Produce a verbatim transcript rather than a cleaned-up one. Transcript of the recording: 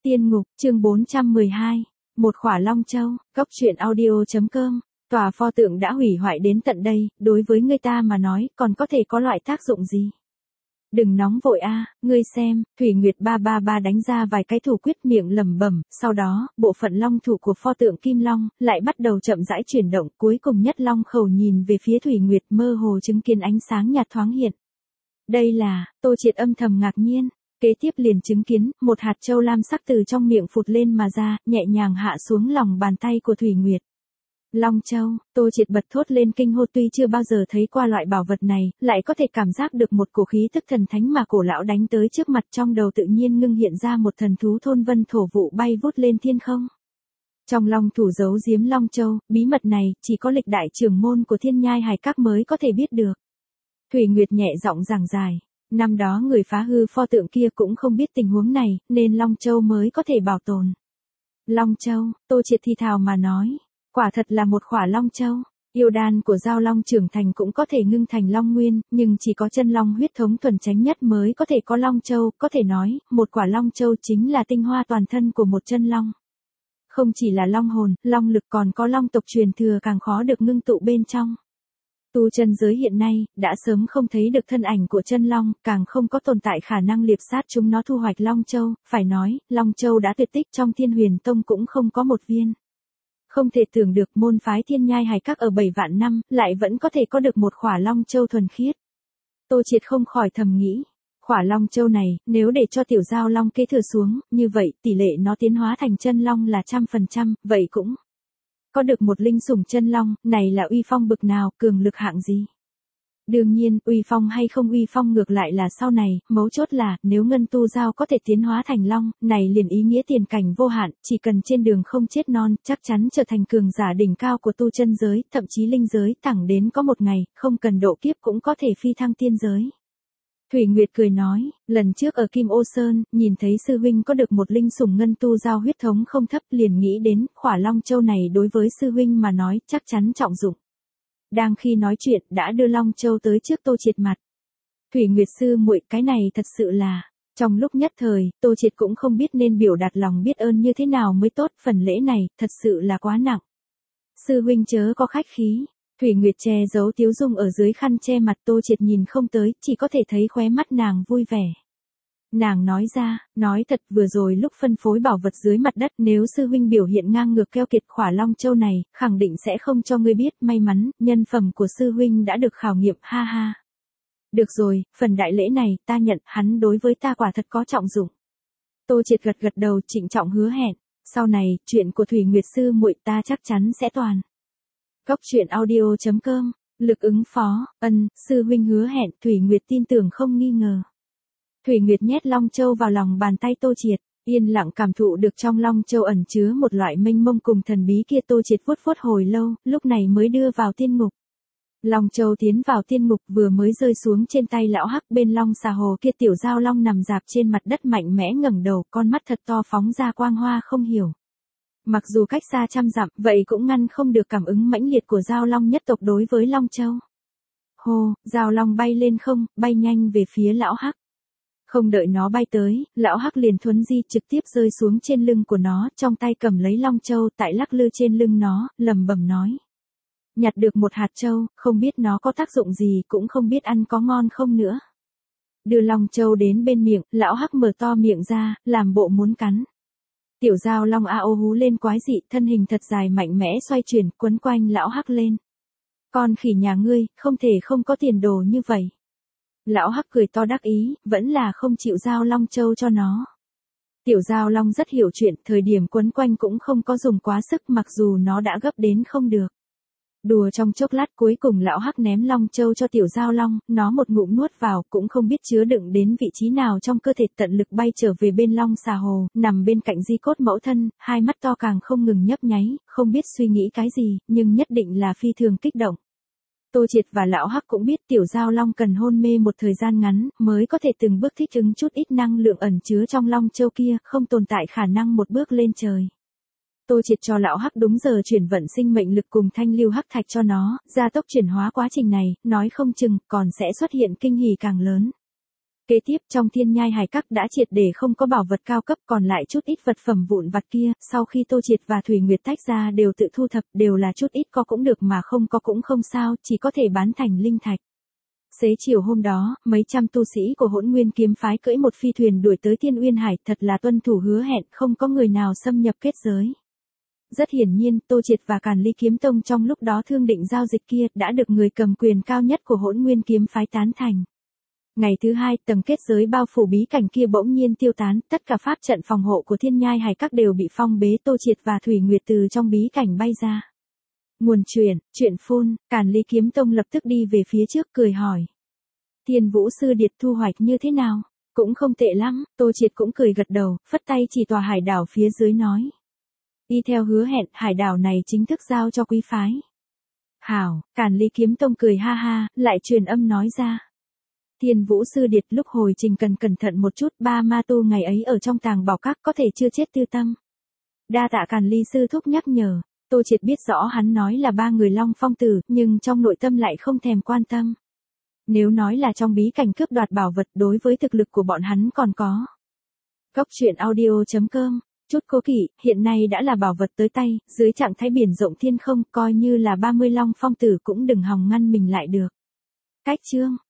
Tiên ngục, chương bốn trăm mười hai. Một khỏa long châu, góc truyện audio.com. Tòa pho tượng đã hủy hoại đến tận đây, đối với người ta mà nói, còn có thể có loại tác dụng gì? Đừng nóng vội a, ngươi xem, Thủy Nguyệt ba ba ba đánh ra vài cái thủ quyết miệng lẩm bẩm, sau đó, bộ phận long thủ của pho tượng Kim Long lại bắt đầu chậm rãi chuyển động, cuối cùng nhất long khẩu nhìn về phía Thủy Nguyệt, mơ hồ chứng kiến ánh sáng nhạt thoáng hiện. Đây là, Tô Triệt âm thầm ngạc nhiên. Kế tiếp liền chứng kiến, một hạt châu lam sắc từ trong miệng phụt lên mà ra, nhẹ nhàng hạ xuống lòng bàn tay của Thủy Nguyệt. Long châu, Tô Triệt bật thốt lên kinh hô, tuy chưa bao giờ thấy qua loại bảo vật này, lại có thể cảm giác được một cổ khí tức thần thánh mà cổ lão đánh tới trước mặt, trong đầu tự nhiên ngưng hiện ra một thần thú thôn vân thổ vụ bay vút lên thiên không. Trong long thủ giấu giếm long châu, bí mật này, chỉ có lịch đại trưởng môn của Thiên Nhai Hải Các mới có thể biết được. Thủy Nguyệt nhẹ giọng giảng giải. Năm đó người phá hư pho tượng kia cũng không biết tình huống này, nên Long Châu mới có thể bảo tồn. Long Châu, Tô Triệt thi thào mà nói, quả thật là một khỏa Long Châu. Yêu đan của Giao Long trưởng thành cũng có thể ngưng thành Long Nguyên, nhưng chỉ có chân Long huyết thống thuần chánh nhất mới có thể có Long Châu, có thể nói, một quả Long Châu chính là tinh hoa toàn thân của một chân Long. Không chỉ là Long hồn, Long lực còn có Long tộc truyền thừa càng khó được ngưng tụ bên trong. Tu chân giới hiện nay, đã sớm không thấy được thân ảnh của chân long, càng không có tồn tại khả năng liệp sát chúng nó thu hoạch Long Châu, phải nói, Long Châu đã tuyệt tích, trong Thiên Huyền Tông cũng không có một viên. Không thể tưởng được môn phái Thiên Nhai Hải Các ở bảy vạn năm, lại vẫn có thể có được một khỏa Long Châu thuần khiết. Tô Triệt không khỏi thầm nghĩ, khỏa Long Châu này, nếu để cho tiểu Giao Long kế thừa xuống, như vậy, tỷ lệ nó tiến hóa thành chân long là trăm phần trăm, vậy cũng có được một linh sủng chân long, này là uy phong bực nào, cường lực hạng gì? Đương nhiên, uy phong hay không uy phong ngược lại là sau này, mấu chốt là, nếu ngân tu giao có thể tiến hóa thành long, này liền ý nghĩa tiền cảnh vô hạn, chỉ cần trên đường không chết non, chắc chắn trở thành cường giả đỉnh cao của tu chân giới, thậm chí linh giới, thẳng đến có một ngày, không cần độ kiếp cũng có thể phi thăng tiên giới. Thủy Nguyệt cười nói, lần trước ở Kim Ô Sơn, nhìn thấy sư huynh có được một linh sủng ngân tu giao huyết thống không thấp, liền nghĩ đến, khỏa Long Châu này đối với sư huynh mà nói, chắc chắn trọng dụng. Đang khi nói chuyện, đã đưa Long Châu tới trước Tô Triệt mặt. Thủy Nguyệt sư muội, cái này thật sự là, trong lúc nhất thời, Tô Triệt cũng không biết nên biểu đạt lòng biết ơn như thế nào mới tốt, phần lễ này, thật sự là quá nặng. Sư huynh chớ có khách khí. Thủy Nguyệt che giấu tiếu dung ở dưới khăn che mặt, Tô Triệt nhìn không tới, chỉ có thể thấy khóe mắt nàng vui vẻ. Nàng nói ra, nói thật, vừa rồi lúc phân phối bảo vật dưới mặt đất, nếu sư huynh biểu hiện ngang ngược keo kiệt, khỏa Long Châu này, khẳng định sẽ không cho ngươi biết, may mắn, nhân phẩm của sư huynh đã được khảo nghiệm, ha ha. Được rồi, phần đại lễ này, ta nhận, hắn đối với ta quả thật có trọng dụng. Tô Triệt gật gật đầu, trịnh trọng hứa hẹn, sau này, chuyện của Thủy Nguyệt sư muội ta chắc chắn sẽ toàn. Góc truyện audio.com, lực ứng phó, ân, sư huynh hứa hẹn, Thủy Nguyệt tin tưởng không nghi ngờ. Thủy Nguyệt nhét Long Châu vào lòng bàn tay Tô Triệt, yên lặng cảm thụ được trong Long Châu ẩn chứa một loại mênh mông cùng thần bí kia. Tô Triệt vuốt vuốt hồi lâu, lúc này mới đưa vào tiên ngục. Long Châu tiến vào tiên ngục vừa mới rơi xuống trên tay lão hắc, bên Long xà hồ kia tiểu Giao Long nằm rạp trên mặt đất mạnh mẽ ngẩng đầu, con mắt thật to phóng ra quang hoa không hiểu. Mặc dù cách xa trăm dặm, vậy cũng ngăn không được cảm ứng mãnh liệt của Giao Long nhất tộc đối với Long Châu. Hô, Giao Long bay lên không, bay nhanh về phía lão hắc. Không đợi nó bay tới, lão hắc liền thuấn di trực tiếp rơi xuống trên lưng của nó, trong tay cầm lấy Long Châu, tại lắc lư trên lưng nó, lẩm bẩm nói. Nhặt được một hạt châu, không biết nó có tác dụng gì, cũng không biết ăn có ngon không nữa. Đưa Long Châu đến bên miệng, lão hắc mở to miệng ra, làm bộ muốn cắn. Tiểu Giao Long a ô hú lên quái dị, thân hình thật dài mạnh mẽ xoay chuyển, quấn quanh lão hắc lên. Con khỉ nhà ngươi, không thể không có tiền đồ như vậy. Lão hắc cười to đắc ý, vẫn là không chịu giao Long Châu cho nó. Tiểu Giao Long rất hiểu chuyện, thời điểm quấn quanh cũng không có dùng quá sức, mặc dù nó đã gấp đến không được. Đùa trong chốc lát, cuối cùng lão hắc ném Long Châu cho tiểu Giao Long, nó một ngụm nuốt vào, cũng không biết chứa đựng đến vị trí nào trong cơ thể, tận lực bay trở về bên Long xà hồ, nằm bên cạnh di cốt mẫu thân, hai mắt to càng không ngừng nhấp nháy, không biết suy nghĩ cái gì, nhưng nhất định là phi thường kích động. Tô Triệt và lão hắc cũng biết tiểu Giao Long cần hôn mê một thời gian ngắn, mới có thể từng bước thích ứng chút ít năng lượng ẩn chứa trong Long Châu kia, không tồn tại khả năng một bước lên trời. Tô Triệt cho lão hắc đúng giờ chuyển vận sinh mệnh lực cùng thanh lưu hắc thạch cho nó, gia tốc chuyển hóa quá trình này, nói không chừng còn sẽ xuất hiện kinh hỉ càng lớn. Kế tiếp trong Thiên Nhai Hải Các đã triệt để không có bảo vật cao cấp, còn lại chút ít vật phẩm vụn vặt kia, sau khi Tô Triệt và Thủy Nguyệt tách ra đều tự thu thập, đều là chút ít có cũng được mà không có cũng không sao, chỉ có thể bán thành linh thạch. Xế chiều hôm đó, mấy trăm tu sĩ của Hỗn Nguyên kiếm phái cưỡi một phi thuyền đuổi tới Thiên Uyên Hải, thật là tuân thủ hứa hẹn, không có người nào xâm nhập kết giới. Rất hiển nhiên, Tô Triệt và Càn Ly Kiếm Tông trong lúc đó thương định giao dịch kia đã được người cầm quyền cao nhất của Hỗn Nguyên kiếm phái tán thành. Ngày thứ hai, tầng kết giới bao phủ bí cảnh kia bỗng nhiên tiêu tán, tất cả pháp trận phòng hộ của Thiên Nhai Hải Các đều bị phong bế, Tô Triệt và Thủy Nguyệt từ trong bí cảnh bay ra. Nguồn truyền, chuyện phun, Càn Ly Kiếm Tông lập tức đi về phía trước cười hỏi. Thiên Vũ Sư Điệt thu hoạch như thế nào? Cũng không tệ lắm, Tô Triệt cũng cười gật đầu, phất tay chỉ tòa hải đảo phía dưới nói. Y theo hứa hẹn, hải đảo này chính thức giao cho quý phái. Hảo, Càn Ly Kiếm Tông cười ha ha, lại truyền âm nói ra. Thiên Vũ Sư Điệt lúc hồi trình cần cẩn thận một chút, ba ma tu ngày ấy ở trong tàng bảo các có thể chưa chết tư tâm. Đa tạ Càn Ly Sư thúc nhắc nhở, Tô Triệt biết rõ hắn nói là ba người Long Phong Tử, nhưng trong nội tâm lại không thèm quan tâm. Nếu nói là trong bí cảnh cướp đoạt bảo vật đối với thực lực của bọn hắn còn có. Góc truyện audio chấm com, chút cố kỵ, hiện nay đã là bảo vật tới tay, dưới trạng thái biển rộng thiên không, coi như là ba mươi Long Phong Tử cũng đừng hòng ngăn mình lại được. Cách chương